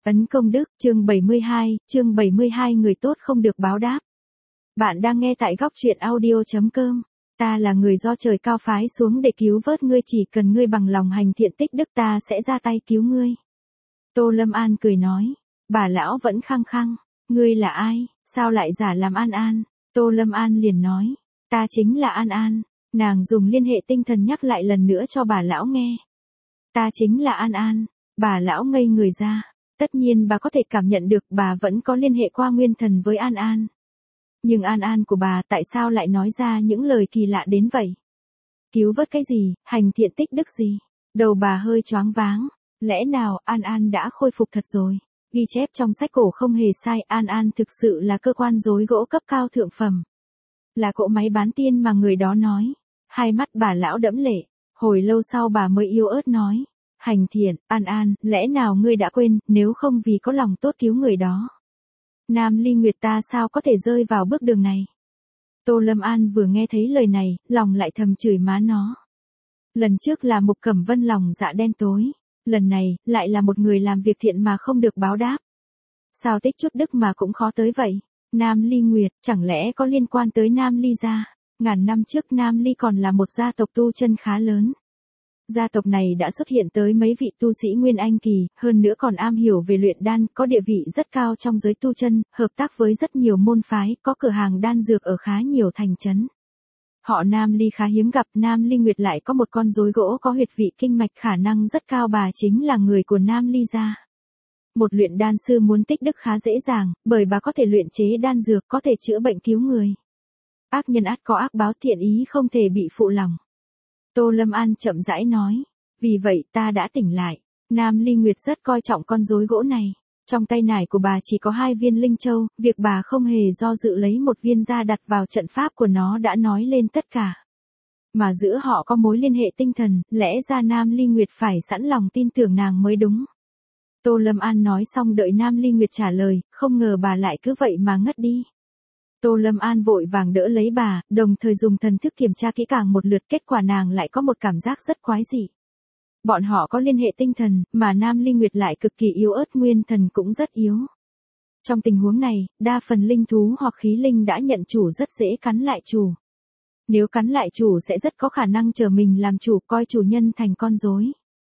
Ấn công đức, chương 72 người tốt không được báo đáp. Bạn đang nghe tại góc truyện audio.com. Ta là người do trời cao phái xuống để cứu vớt ngươi, chỉ cần ngươi bằng lòng hành thiện tích đức ta sẽ ra tay cứu ngươi. Tô Lâm An cười nói. Bà lão vẫn khăng khăng. Ngươi là ai, sao lại giả làm An An? Tô Lâm An liền nói. Ta chính là An An. Nàng dùng liên hệ tinh thần nhắc lại lần nữa cho bà lão nghe. Ta chính là An An. Bà lão ngây người ra. Tất nhiên bà có thể cảm nhận được bà vẫn có liên hệ qua nguyên thần với An An. Nhưng An An của bà tại sao lại nói ra những lời kỳ lạ đến vậy? Cứu vớt cái gì, hành thiện tích đức gì? Đầu bà hơi choáng váng. Lẽ nào An An đã khôi phục thật rồi? Ghi chép trong sách cổ không hề sai, An An thực sự là cơ quan rối gỗ cấp cao thượng phẩm. Là cỗ máy bán tiên mà người đó nói. Hai mắt bà lão đẫm lệ. Hồi lâu sau bà mới yếu ớt nói. Hành thiện, An An, lẽ nào ngươi đã quên, nếu không vì có lòng tốt cứu người đó. Nam Ly Nguyệt ta sao có thể rơi vào bước đường này? Tô Lâm An vừa nghe thấy lời này, lòng lại thầm chửi má nó. Lần trước là Mục Cẩm Vân lòng dạ đen tối. Lần này, lại là một người làm việc thiện mà không được báo đáp. Sao tích chút đức mà cũng khó tới vậy? Nam Ly Nguyệt, chẳng lẽ có liên quan tới Nam Ly gia? Ngàn năm trước Nam Ly còn là một gia tộc tu chân khá lớn. Gia tộc này đã xuất hiện tới mấy vị tu sĩ Nguyên Anh kỳ, hơn nữa còn am hiểu về luyện đan, có địa vị rất cao trong giới tu chân, hợp tác với rất nhiều môn phái, có cửa hàng đan dược ở khá nhiều thành trấn. Họ Nam Ly khá hiếm gặp, Nam Ly Nguyệt lại có một con rối gỗ có huyệt vị kinh mạch, khả năng rất cao bà chính là người của Nam Ly gia. Một luyện đan sư muốn tích đức khá dễ dàng, bởi bà có thể luyện chế đan dược, có thể chữa bệnh cứu người. Ác nhân ắt có ác báo, thiện ý không thể bị phụ lòng. Tô Lâm An chậm rãi nói. Vì vậy ta đã tỉnh lại. Nam Ly Nguyệt rất coi trọng con rối gỗ này. Trong tay nải của bà chỉ có 2 viên linh châu, việc bà không hề do dự lấy một viên ra đặt vào trận pháp của nó đã nói lên tất cả. Mà giữa họ có mối liên hệ tinh thần, lẽ ra Nam Ly Nguyệt phải sẵn lòng tin tưởng nàng mới đúng. Tô Lâm An nói xong đợi Nam Ly Nguyệt trả lời, không ngờ bà lại cứ vậy mà ngất đi. Tô Lâm An vội vàng đỡ lấy bà, đồng thời dùng thần thức kiểm tra kỹ càng một lượt, kết quả nàng lại có một cảm giác rất quái dị. Bọn họ có liên hệ tinh thần, mà Nam Ly Nguyệt lại cực kỳ yếu ớt, nguyên thần cũng rất yếu. Trong tình huống này, đa phần linh thú hoặc khí linh đã nhận chủ rất dễ cắn lại chủ. Nếu cắn lại chủ sẽ rất có khả năng trở mình làm chủ, coi chủ nhân thành con rối.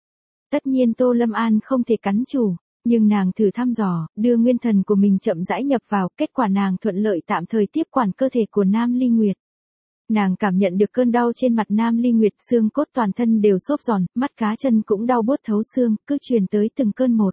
Tất nhiên Tô Lâm An không thể cắn chủ. Nhưng nàng thử thăm dò, đưa nguyên thần của mình chậm rãi nhập vào, kết quả nàng thuận lợi tạm thời tiếp quản cơ thể của Nam Ly Nguyệt. Nàng cảm nhận được cơn đau trên mặt Nam Ly Nguyệt, xương cốt toàn thân đều xốp giòn, mắt cá chân cũng đau buốt thấu xương, cứ truyền tới từng cơn một.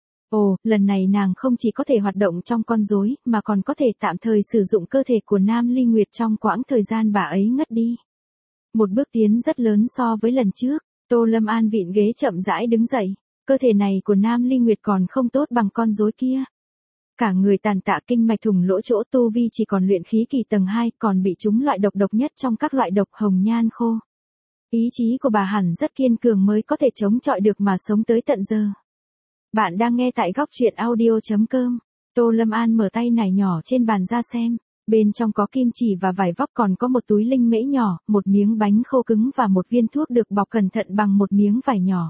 Ồ, lần này nàng không chỉ có thể hoạt động trong con rối, mà còn có thể tạm thời sử dụng cơ thể của Nam Ly Nguyệt trong quãng thời gian bà ấy ngất đi. Một bước tiến rất lớn so với lần trước. Tô Lâm An vịn ghế chậm rãi đứng dậy. Cơ thể này của Nam Ly Nguyệt còn không tốt bằng con rối kia. Cả người tàn tạ, kinh mạch thủng lỗ chỗ, tu vi chỉ còn luyện khí kỳ tầng 2, còn bị trúng loại độc nhất trong các loại độc, hồng nhan khô. Ý chí của bà hẳn rất kiên cường mới có thể chống chọi được mà sống tới tận giờ. Bạn đang nghe tại góc truyện audio.com. Tô Lâm An mở tay nải nhỏ trên bàn ra xem. Bên trong có kim chỉ và vải vóc, còn có một túi linh mễ nhỏ, một miếng bánh khô cứng và một viên thuốc được bọc cẩn thận bằng một miếng vải nhỏ.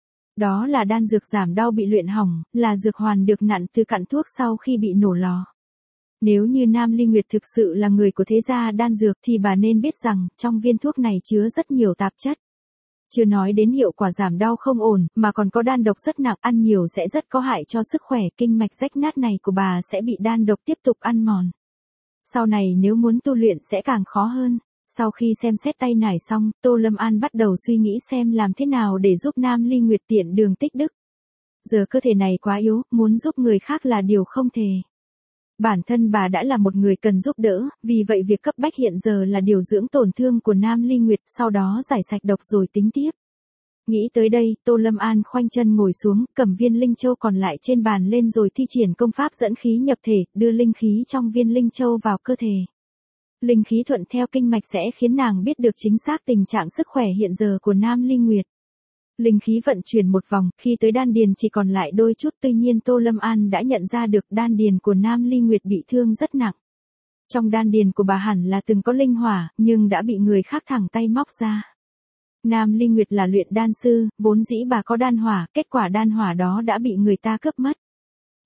Đó là đan dược giảm đau bị luyện hỏng, là dược hoàn được nặn từ cặn thuốc sau khi bị nổ lò. Nếu như Nam Ly Nguyệt thực sự là người của thế gia đan dược thì bà nên biết rằng, trong viên thuốc này chứa rất nhiều tạp chất. Chưa nói đến hiệu quả giảm đau không ổn, mà còn có đan độc rất nặng, ăn nhiều sẽ rất có hại cho sức khỏe, kinh mạch rách nát này của bà sẽ bị đan độc tiếp tục ăn mòn. Sau này nếu muốn tu luyện sẽ càng khó hơn. Sau khi xem xét tay nải xong, Tô Lâm An bắt đầu suy nghĩ xem làm thế nào để giúp Nam Ly Nguyệt tiện đường tích đức. Giờ cơ thể này quá yếu, muốn giúp người khác là điều không thể. Bản thân bà đã là một người cần giúp đỡ, vì vậy việc cấp bách hiện giờ là điều dưỡng tổn thương của Nam Ly Nguyệt, sau đó giải sạch độc rồi tính tiếp. Nghĩ tới đây, Tô Lâm An khoanh chân ngồi xuống, cầm viên linh châu còn lại trên bàn lên rồi thi triển công pháp dẫn khí nhập thể, đưa linh khí trong viên linh châu vào cơ thể. Linh khí thuận theo kinh mạch sẽ khiến nàng biết được chính xác tình trạng sức khỏe hiện giờ của Nam Ly Nguyệt. Linh khí vận chuyển một vòng, khi tới đan điền chỉ còn lại đôi chút, tuy nhiên Tô Lâm An đã nhận ra được đan điền của Nam Ly Nguyệt bị thương rất nặng. Trong đan điền của bà hẳn là từng có linh hỏa, nhưng đã bị người khác thẳng tay móc ra. Nam Ly Nguyệt là luyện đan sư, vốn dĩ bà có đan hỏa, kết quả đan hỏa đó đã bị người ta cướp mất.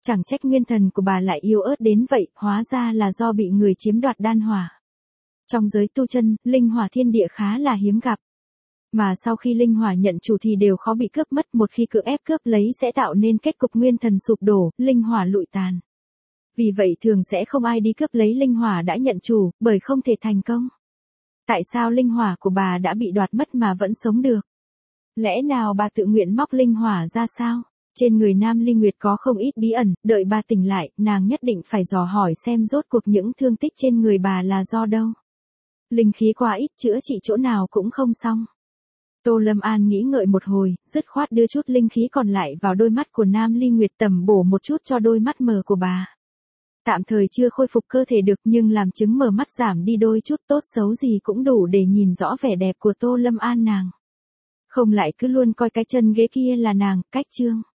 Chẳng trách nguyên thần của bà lại yếu ớt đến vậy, hóa ra là do bị người chiếm đoạt đan hỏa. Trong giới tu chân, linh hỏa thiên địa khá là hiếm gặp. Mà sau khi linh hỏa nhận chủ thì đều khó bị cướp mất, một khi cưỡng ép cướp lấy sẽ tạo nên kết cục nguyên thần sụp đổ, linh hỏa lụi tàn. Vì vậy thường sẽ không ai đi cướp lấy linh hỏa đã nhận chủ, bởi không thể thành công. Tại sao linh hỏa của bà đã bị đoạt mất mà vẫn sống được? Lẽ nào bà tự nguyện móc linh hỏa ra sao? Trên người Nam Ly Nguyệt có không ít bí ẩn, đợi bà tỉnh lại, nàng nhất định phải dò hỏi xem rốt cuộc những thương tích trên người bà là do đâu. Linh khí quá ít, chữa trị chỗ nào cũng không xong. Tô Lâm An nghĩ ngợi một hồi, dứt khoát đưa chút linh khí còn lại vào đôi mắt của Nam Ly Nguyệt tầm bổ một chút cho đôi mắt mờ của bà. Tạm thời chưa khôi phục cơ thể được nhưng làm chứng mở mắt giảm đi đôi chút, tốt xấu gì cũng đủ để nhìn rõ vẻ đẹp của Tô Lâm An nàng. Không lại cứ luôn coi cái chân ghế kia là nàng, cách chương.